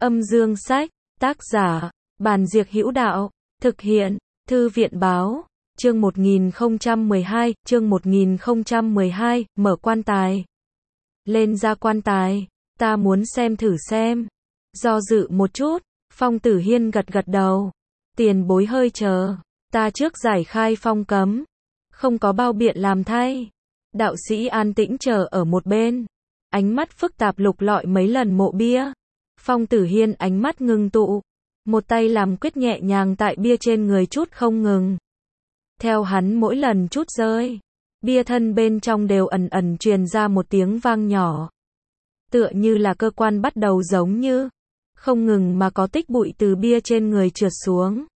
Âm dương sách, tác giả, Bàn Diệc Hữu Đạo, thực hiện, Thư viện báo, chương 1012, mở quan tài. Lên ra quan tài, ta muốn xem thử xem. Do dự một chút, Phong Tử Hiên gật gật đầu. Tiền bối hơi chờ, ta trước giải khai phong cấm. Không có bao biện làm thay. Đạo sĩ an tĩnh chờ ở một bên. Ánh mắt phức tạp lục lọi mấy lần mộ bia. Phong Tử Hiên ánh mắt ngưng tụ. Một tay làm quyết nhẹ nhàng tại bia trên người chút không ngừng. Theo hắn mỗi lần chút rơi, bia thân bên trong đều ẩn ẩn truyền ra một tiếng vang nhỏ. Tựa như là cơ quan bắt đầu giống như, không ngừng mà có tích bụi từ bia trên người trượt xuống.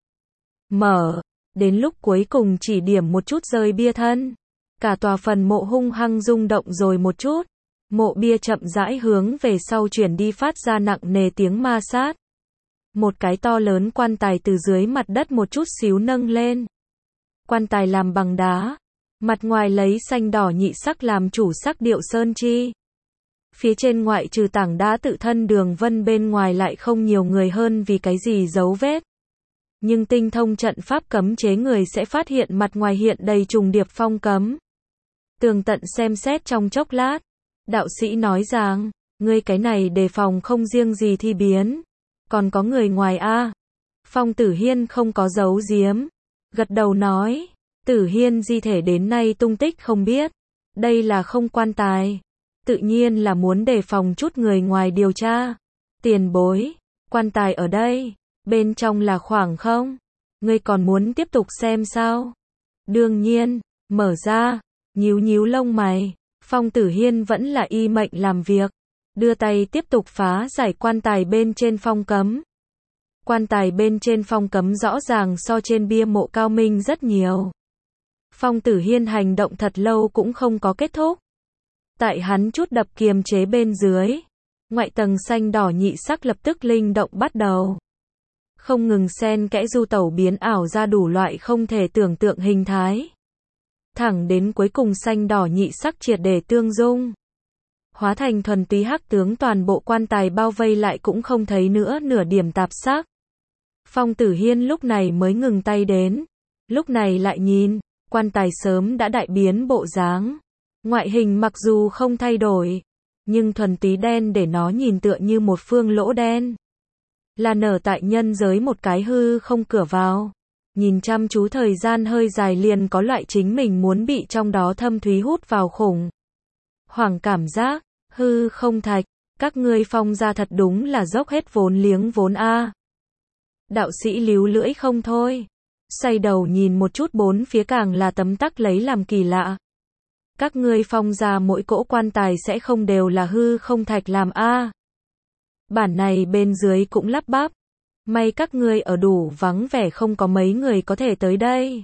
Mở, đến lúc cuối cùng chỉ điểm một chút rơi bia thân. Cả tòa phần mộ hung hăng rung động rồi một chút. Mộ bia chậm rãi hướng về sau chuyển đi phát ra nặng nề tiếng ma sát. Một cái to lớn quan tài từ dưới mặt đất một chút xíu nâng lên. Quan tài làm bằng đá. Mặt ngoài lấy xanh đỏ nhị sắc làm chủ sắc điệu sơn chi. Phía trên ngoại trừ tảng đá tự thân đường vân bên ngoài lại không nhiều người hơn vì cái gì dấu vết. Nhưng tinh thông trận pháp cấm chế người sẽ phát hiện mặt ngoài hiện đầy trùng điệp phong cấm. Tường tận xem xét trong chốc lát. Đạo sĩ nói rằng, ngươi cái này đề phòng không riêng gì thi biến. Còn có người ngoài a. Phong Tử Hiên không có giấu giếm. Gật đầu nói, Tử Hiên di thể đến nay tung tích không biết. Đây là không quan tài. Tự nhiên là muốn đề phòng chút người ngoài điều tra. Tiền bối, quan tài ở đây. Bên trong là khoảng không? Ngươi còn muốn tiếp tục xem sao? Đương nhiên, mở ra, nhíu nhíu lông mày. Phong Tử Hiên vẫn là y mệnh làm việc. Đưa tay tiếp tục phá giải quan tài bên trên phong cấm. Quan tài bên trên phong cấm rõ ràng so trên bia mộ cao minh rất nhiều. Phong Tử Hiên hành động thật lâu cũng không có kết thúc. Tại hắn chút đập kiềm chế bên dưới. Ngoại tầng xanh đỏ nhị sắc lập tức linh động bắt đầu. Không ngừng xen kẽ du tẩu biến ảo ra đủ loại không thể tưởng tượng hình thái. Thẳng đến cuối cùng xanh đỏ nhị sắc triệt để tương dung. Hóa thành thuần túy hắc tướng toàn bộ quan tài bao vây lại cũng không thấy nữa nửa điểm tạp sắc. Phong Tử Hiên lúc này mới ngừng tay đến. Lúc này lại nhìn, quan tài sớm đã đại biến bộ dáng. Ngoại hình mặc dù không thay đổi, nhưng thuần túy đen để nó nhìn tựa như một phương lỗ đen. Là nở tại nhân giới một cái hư không cửa vào. Nhìn chăm chú thời gian hơi dài liền có loại chính mình muốn bị trong đó thâm thúy hút vào khủng hoảng cảm giác. Hư không thạch, các ngươi Phong ra thật đúng là dốc hết vốn liếng vốn a. Đạo sĩ líu lưỡi không thôi. Xoay đầu nhìn một chút bốn phía càng là tấm tắc lấy làm kỳ lạ. Các ngươi Phong ra mỗi cỗ quan tài sẽ không đều là hư không thạch làm a. Bản này bên dưới cũng lắp bắp. May các ngươi ở đủ vắng vẻ không có mấy người có thể tới đây.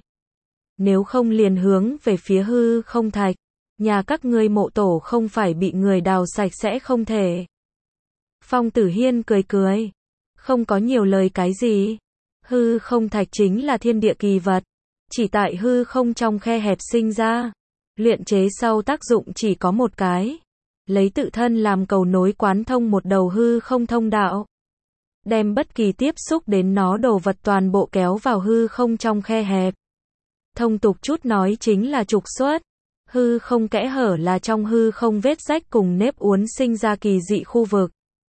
Nếu không liền hướng về phía hư không thạch. Nhà các ngươi mộ tổ không phải bị người đào sạch sẽ không thể. Phong Tử Hiên cười cười. Không có nhiều lời cái gì. Hư không thạch chính là thiên địa kỳ vật. Chỉ tại hư không trong khe hẹp sinh ra. Luyện chế sau tác dụng chỉ có một cái. Lấy tự thân làm cầu nối quán thông một đầu hư không thông đạo. Đem bất kỳ tiếp xúc đến nó đồ vật toàn bộ kéo vào hư không trong khe hẹp. Thông tục chút nói chính là trục xuất. Hư không kẽ hở là trong hư không vết rách cùng nếp uốn sinh ra kỳ dị khu vực.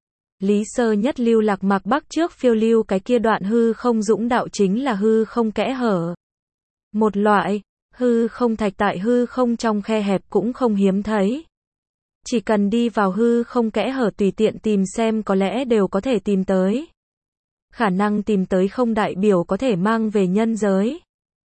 Lý sơ nhất lưu Lạc Mạc Bắc trước phiêu lưu cái kia đoạn hư không dũng đạo chính là hư không kẽ hở. Một loại, hư không thạch tại hư không trong khe hẹp cũng không hiếm thấy. Chỉ cần đi vào hư không kẽ hở tùy tiện tìm xem có lẽ đều có thể tìm tới. Khả năng tìm tới không đại biểu có thể mang về nhân giới.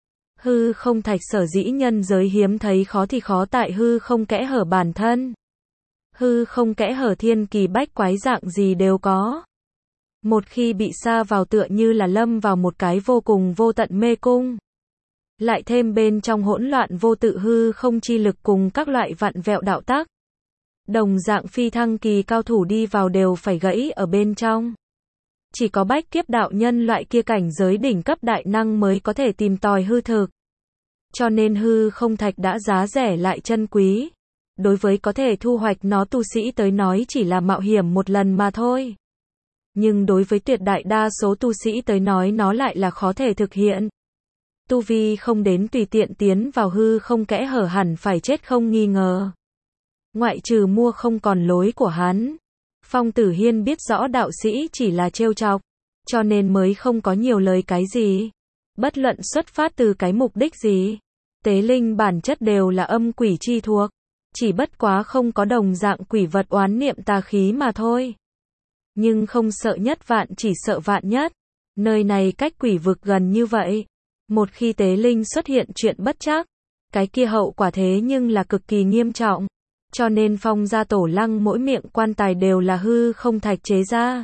Hư không thạch sở dĩ nhân giới hiếm thấy khó thì khó tại hư không kẽ hở bản thân. Hư không kẽ hở thiên kỳ bách quái dạng gì đều có. Một khi bị sa vào tựa như là lâm vào một cái vô cùng vô tận mê cung. Lại thêm bên trong hỗn loạn vô tự hư không chi lực cùng các loại vặn vẹo đạo tắc. Đồng dạng phi thăng kỳ cao thủ đi vào đều phải gãy ở bên trong. Chỉ có bách kiếp đạo nhân loại kia cảnh giới đỉnh cấp đại năng mới có thể tìm tòi hư thực. Cho nên hư không thạch đã giá rẻ lại chân quý. Đối với có thể thu hoạch nó tu sĩ tới nói chỉ là mạo hiểm một lần mà thôi. Nhưng đối với tuyệt đại đa số tu sĩ tới nói nó lại là khó thể thực hiện. Tu vi không đến tùy tiện tiến vào hư không kẽ hở hẳn phải chết không nghi ngờ. Ngoại trừ mua không còn lối của hắn. Phong Tử Hiên biết rõ đạo sĩ chỉ là trêu chọc, cho nên mới không có nhiều lời cái gì. Bất luận xuất phát từ cái mục đích gì, tế linh bản chất đều là âm quỷ chi thuộc, chỉ bất quá không có đồng dạng quỷ vật oán niệm tà khí mà thôi. Nhưng không sợ nhất vạn chỉ sợ vạn nhất. Nơi này cách quỷ vực gần như vậy. Một khi tế linh xuất hiện chuyện bất trắc, cái kia hậu quả thế nhưng là cực kỳ nghiêm trọng. Cho nên Phong gia Tổ Lăng mỗi miệng quan tài đều là hư không thạch chế ra.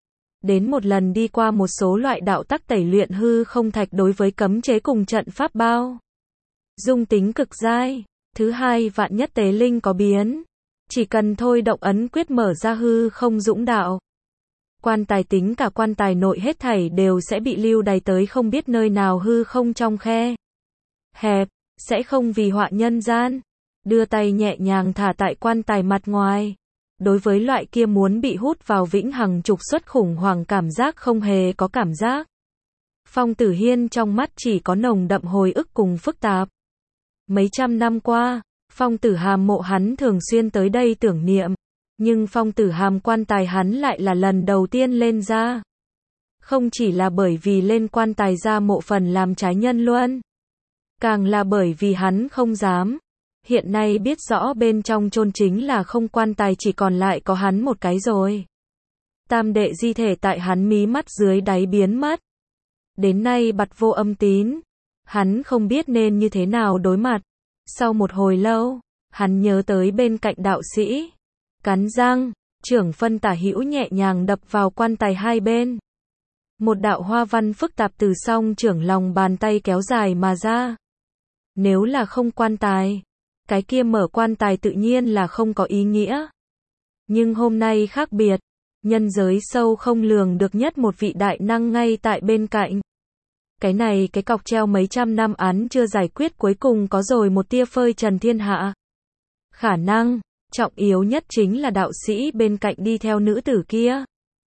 Đến một lần đi qua một số loại đạo tắc tẩy luyện hư không thạch đối với cấm chế cùng trận pháp bao. Dung tính cực dai. Thứ hai, vạn nhất tế linh có biến. Chỉ cần thôi động ấn quyết mở ra hư không dũng đạo. Quan tài tính cả quan tài nội hết thảy đều sẽ bị lưu đày tới không biết nơi nào hư không trong khe hẹp, sẽ không vì họa nhân gian. Đưa tay nhẹ nhàng thả tại quan tài mặt ngoài. Đối với loại kia muốn bị hút vào vĩnh hằng trục xuất khủng hoảng cảm giác không hề có cảm giác. Phong Tử Hiên trong mắt chỉ có nồng đậm hồi ức cùng phức tạp. Mấy trăm năm qua, Phong Tử Hàm mộ hắn thường xuyên tới đây tưởng niệm. Nhưng Phong Tử Hàm quan tài hắn lại là lần đầu tiên lên ra. Không chỉ là bởi vì lên quan tài ra mộ phần làm trái nhân luân. Càng là bởi vì hắn không dám. Hiện nay biết rõ bên trong chôn chính là không quan tài chỉ còn lại có hắn một cái rồi. Tam đệ di thể tại hắn mí mắt dưới đáy biến mất. Đến nay bặt vô âm tín. Hắn không biết nên như thế nào đối mặt. Sau một hồi lâu, hắn nhớ tới bên cạnh đạo sĩ. Cắn răng, trưởng phân tả hữu nhẹ nhàng đập vào quan tài hai bên. Một đạo hoa văn phức tạp từ song trưởng lòng bàn tay kéo dài mà ra. Nếu là không quan tài, cái kia mở quan tài tự nhiên là không có ý nghĩa. Nhưng hôm nay khác biệt, nhân giới sâu không lường được nhất một vị đại năng ngay tại bên cạnh. Cái cọc treo mấy trăm năm án chưa giải quyết cuối cùng có rồi một tia phơi trần thiên hạ. Khả năng trọng yếu nhất chính là đạo sĩ bên cạnh đi theo nữ tử kia.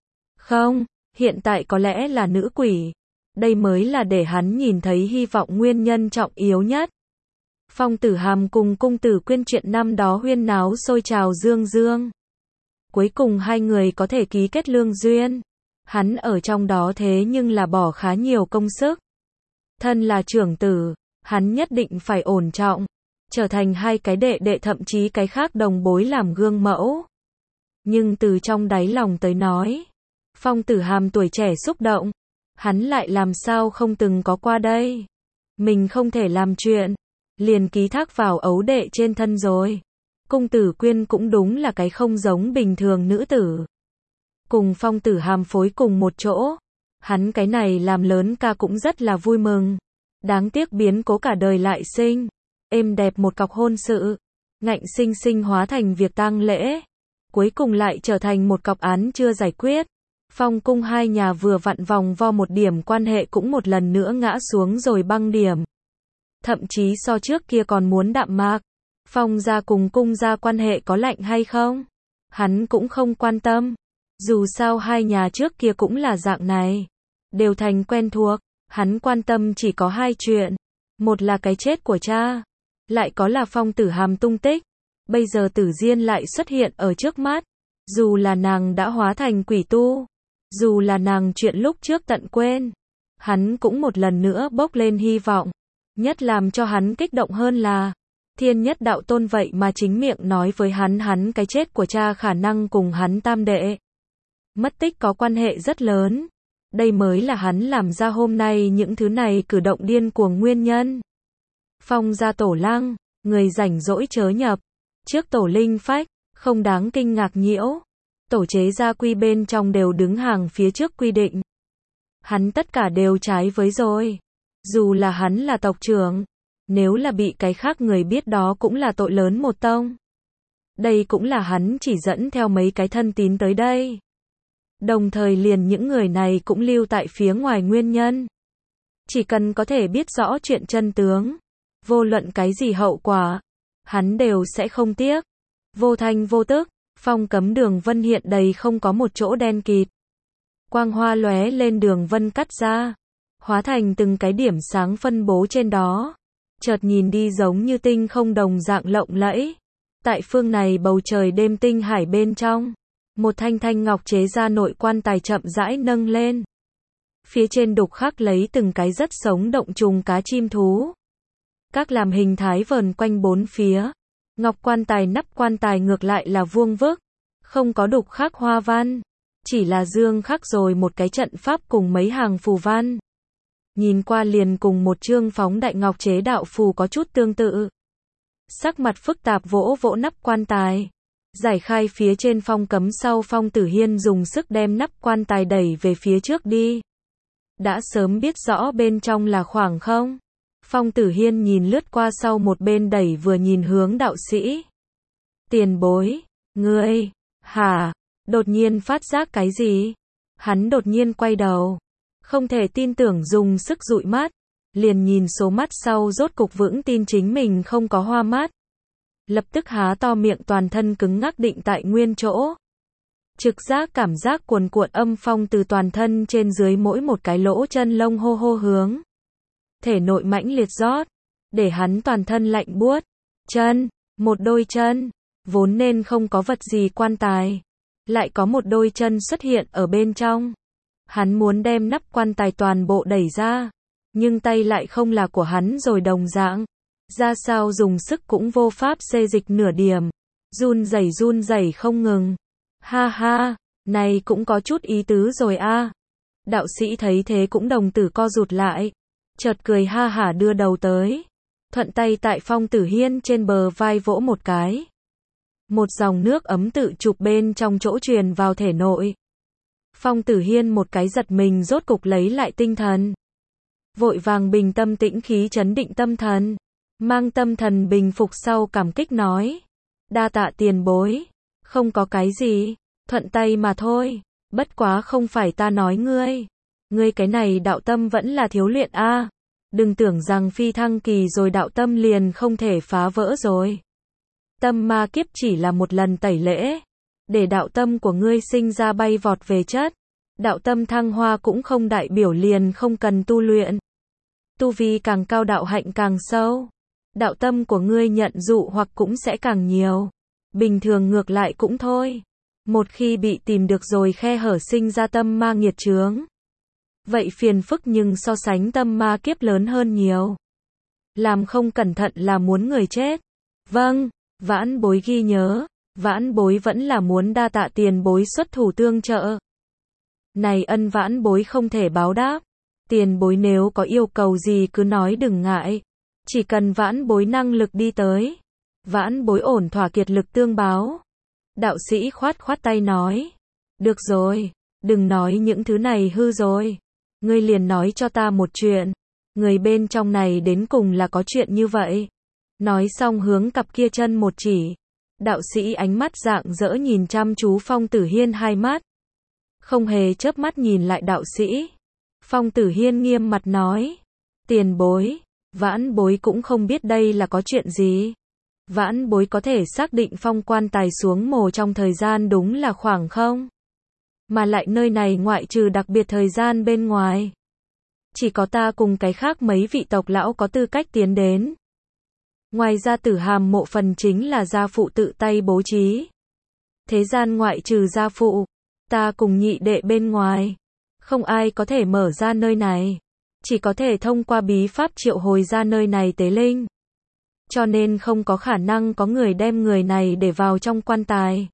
Không, hiện tại có lẽ là nữ quỷ. Đây mới là để hắn nhìn thấy hy vọng nguyên nhân trọng yếu nhất. Phong Tử Hàm cùng cung tử Quyên chuyện năm đó huyên náo sôi trào dương dương. Cuối cùng hai người có thể ký kết lương duyên. Hắn ở trong đó thế nhưng là bỏ khá nhiều công sức. Thân là trưởng tử, hắn nhất định phải ổn trọng. Trở thành hai cái đệ đệ thậm chí cái khác đồng bối làm gương mẫu. Nhưng từ trong đáy lòng tới nói, Phong Tử Hàm tuổi trẻ xúc động, hắn lại làm sao không từng có qua đây. Mình không thể làm chuyện, liền ký thác vào ấu đệ trên thân rồi. Cung tử Quyên cũng đúng là cái không giống bình thường nữ tử. Cùng Phong Tử Hàm phối cùng một chỗ, hắn cái này làm lớn ca cũng rất là vui mừng. Đáng tiếc biến cố cả đời lại sinh. Êm đẹp một cọc hôn sự, ngạnh sinh sinh hóa thành việc tang lễ, cuối cùng lại trở thành một cọc án chưa giải quyết. Phong cung hai nhà vừa vặn vòng vo một điểm quan hệ cũng một lần nữa ngã xuống rồi băng điểm. Thậm chí so trước kia còn muốn đạm mạc. Phong gia cùng cung gia quan hệ có lạnh hay không? Hắn cũng không quan tâm. Dù sao hai nhà trước kia cũng là dạng này. Đều thành quen thuộc. Hắn quan tâm chỉ có hai chuyện. Một là cái chết của cha. Lại có là Phong Tử Hàm tung tích. Bây giờ Tử Diên lại xuất hiện ở trước mắt. Dù là nàng đã hóa thành quỷ tu. Dù là nàng chuyện lúc trước tận quên. Hắn cũng một lần nữa bốc lên hy vọng. Nhất làm cho hắn kích động hơn là Thiên Nhất Đạo Tôn vậy mà chính miệng nói với hắn cái chết của cha khả năng cùng hắn tam đệ mất tích có quan hệ rất lớn. Đây mới là hắn làm ra hôm nay những thứ này cử động điên cuồng nguyên nhân. Phong gia Tổ Lăng, người rảnh rỗi chớ nhập. Trước tổ linh phách, không đáng kinh ngạc nhiễu. Tổ chế gia quy bên trong đều đứng hàng phía trước quy định. Hắn tất cả đều trái với rồi. Dù là hắn là tộc trưởng, nếu là bị cái khác người biết đó cũng là tội lớn một tông. Đây cũng là hắn chỉ dẫn theo mấy cái thân tín tới đây. Đồng thời liền những người này cũng lưu tại phía ngoài nguyên nhân. Chỉ cần có thể biết rõ chuyện chân tướng, vô luận cái gì hậu quả, hắn đều sẽ không tiếc. Vô thanh vô tức, phong cấm đường vân hiện đầy không có một chỗ đen kịt. quang hoa lóe lên đường vân cắt ra, hóa thành từng cái điểm sáng phân bố trên đó, chợt nhìn đi giống như tinh không đồng dạng lộng lẫy. Tại phương này bầu trời đêm tinh hải bên trong, một thanh thanh ngọc chế ra nội quan tài chậm rãi nâng lên. Phía trên đục khắc lấy từng cái rất sống động trùng cá chim thú. Các làm hình thái vờn quanh bốn phía. Ngọc quan tài nắp quan tài ngược lại là vuông vức, không có đục khắc hoa văn, chỉ là dương khắc rồi một cái trận pháp cùng mấy hàng phù văn. Nhìn qua liền cùng một chương phóng đại ngọc chế đạo phù có chút tương tự. Sắc mặt phức tạp vỗ vỗ nắp quan tài, giải khai phía trên phong cấm sau Phong Tử Hiên dùng sức đem nắp quan tài đẩy về phía trước đi. Đã sớm biết rõ bên trong là khoảng không. Phong Tử Hiên nhìn lướt qua sau một bên đẩy vừa nhìn hướng đạo sĩ. Tiền bối, ngươi, hả? Đột nhiên phát giác cái gì? Hắn đột nhiên quay đầu, không thể tin tưởng dùng sức dụi mắt, liền nhìn số mắt sau rốt cục vững tin chính mình không có hoa mắt. Lập tức há to miệng toàn thân cứng ngắc định tại nguyên chỗ. Trực giác cảm giác cuồn cuộn âm phong từ toàn thân trên dưới mỗi một cái lỗ chân lông hô hô hướng thể nội mãnh liệt rót, để hắn toàn thân lạnh buốt. Chân, một đôi chân, vốn nên không có vật gì quan tài, lại có một đôi chân xuất hiện ở bên trong. Hắn muốn đem nắp quan tài toàn bộ đẩy ra, nhưng tay lại không là của hắn rồi đồng dạng. Ra sao dùng sức cũng vô pháp xê dịch nửa điểm, run rẩy không ngừng. Ha ha, này cũng có chút ý tứ rồi a. Đạo sĩ thấy thế cũng đồng tử co rụt lại, chợt cười ha hả đưa đầu tới, thuận tay tại Phong Tử Hiên trên bờ vai vỗ một cái. Một dòng nước ấm tự chụp bên trong chỗ truyền vào thể nội. Phong Tử Hiên một cái giật mình rốt cục lấy lại tinh thần. Vội vàng bình tâm tĩnh khí trấn định tâm thần, mang tâm thần bình phục sau cảm kích nói. Đa tạ tiền bối, không có cái gì, thuận tay mà thôi, bất quá không phải ta nói ngươi cái này đạo tâm vẫn là thiếu luyện a. Đừng tưởng rằng phi thăng kỳ rồi đạo tâm liền không thể phá vỡ rồi. Tâm ma kiếp chỉ là một lần tẩy lễ, để đạo tâm của ngươi sinh ra bay vọt về chất. Đạo tâm thăng hoa cũng không đại biểu liền không cần tu luyện. Tu vi càng cao đạo hạnh càng sâu, đạo tâm của ngươi nhận dụ hoặc cũng sẽ càng nhiều. Bình thường ngược lại cũng thôi. Một khi bị tìm được rồi khe hở sinh ra tâm ma nghiệt chướng, vậy phiền phức nhưng so sánh tâm ma kiếp lớn hơn nhiều. Làm không cẩn thận là muốn người chết. Vâng, vãn bối ghi nhớ, vãn bối vẫn là muốn đa tạ tiền bối xuất thủ tương trợ. Này ân vãn bối không thể báo đáp. Tiền bối nếu có yêu cầu gì cứ nói đừng ngại. Chỉ cần vãn bối năng lực đi tới, vãn bối ổn thỏa kiệt lực tương báo. Đạo sĩ khoát khoát tay nói. Được rồi, đừng nói những thứ này hư rồi. Ngươi liền nói cho ta một chuyện. Người bên trong này đến cùng là có chuyện như vậy. Nói xong hướng cặp kia chân một chỉ. Đạo sĩ ánh mắt rạng rỡ nhìn chăm chú Phong Tử Hiên hai mắt. Không hề chớp mắt nhìn lại đạo sĩ. Phong Tử Hiên nghiêm mặt nói. Tiền bối, vãn bối cũng không biết đây là có chuyện gì. Vãn bối có thể xác định phong quan tài xuống mồ trong thời gian đúng là khoảng không. Mà lại nơi này ngoại trừ đặc biệt thời gian bên ngoài, chỉ có ta cùng cái khác mấy vị tộc lão có tư cách tiến đến. Ngoài ra Tử Hàm mộ phần chính là gia phụ tự tay bố trí. Thế gian ngoại trừ gia phụ, ta cùng nhị đệ bên ngoài, không ai có thể mở ra nơi này. Chỉ có thể thông qua bí pháp triệu hồi ra nơi này tế linh. Cho nên không có khả năng có người đem người này để vào trong quan tài.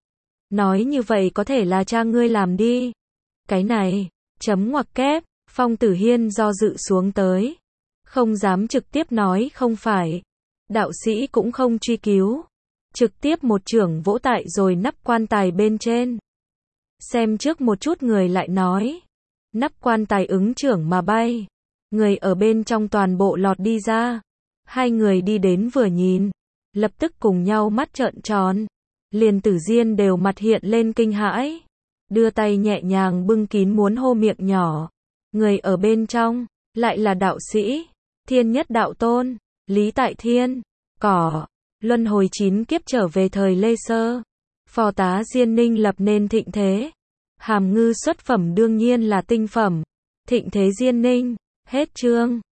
Nói như vậy có thể là cha ngươi làm đi. Cái này, chấm ngoặc kép, Phong Tử Hiên do dự xuống tới. Không dám trực tiếp nói không phải. Đạo sĩ cũng không truy cứu. Trực tiếp một chưởng vỗ tại rồi nắp quan tài bên trên. Xem trước một chút người lại nói. Nắp quan tài ứng chưởng mà bay. Người ở bên trong toàn bộ lọt đi ra. Hai người đi đến vừa nhìn, lập tức cùng nhau mắt trợn tròn. Liền Tử Diên đều mặt hiện lên kinh hãi. Đưa tay nhẹ nhàng bưng kín muốn hô miệng nhỏ. Người ở bên trong, lại là đạo sĩ, Thiên Nhất Đạo Tôn, Lý Tại Thiên, Cỏ, luân hồi 9 kiếp trở về thời Lê Sơ. Phò tá Diên Ninh lập nên thịnh thế. Hàm ngư xuất phẩm đương nhiên là tinh phẩm. Thịnh Thế Diên Ninh. Hết chương.